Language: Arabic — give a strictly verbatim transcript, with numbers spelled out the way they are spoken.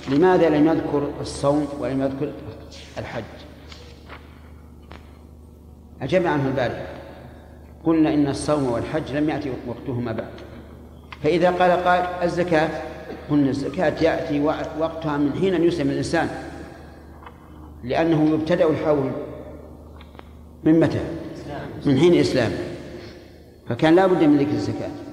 لماذا لم يذكر الصوم ولم يذكر الحج؟ أجاب عنه البارحة، قلنا إن الصوم والحج لم يأتي وقتهما بعد. فإذا قال قال الزكاة، قلنا الزكاة يأتي وقتها من حين أن يسلم الإنسان، لأنه يبتدأ الحول من متى؟ من حين إسلامه، فكان لا بد من ذكر الزكاة.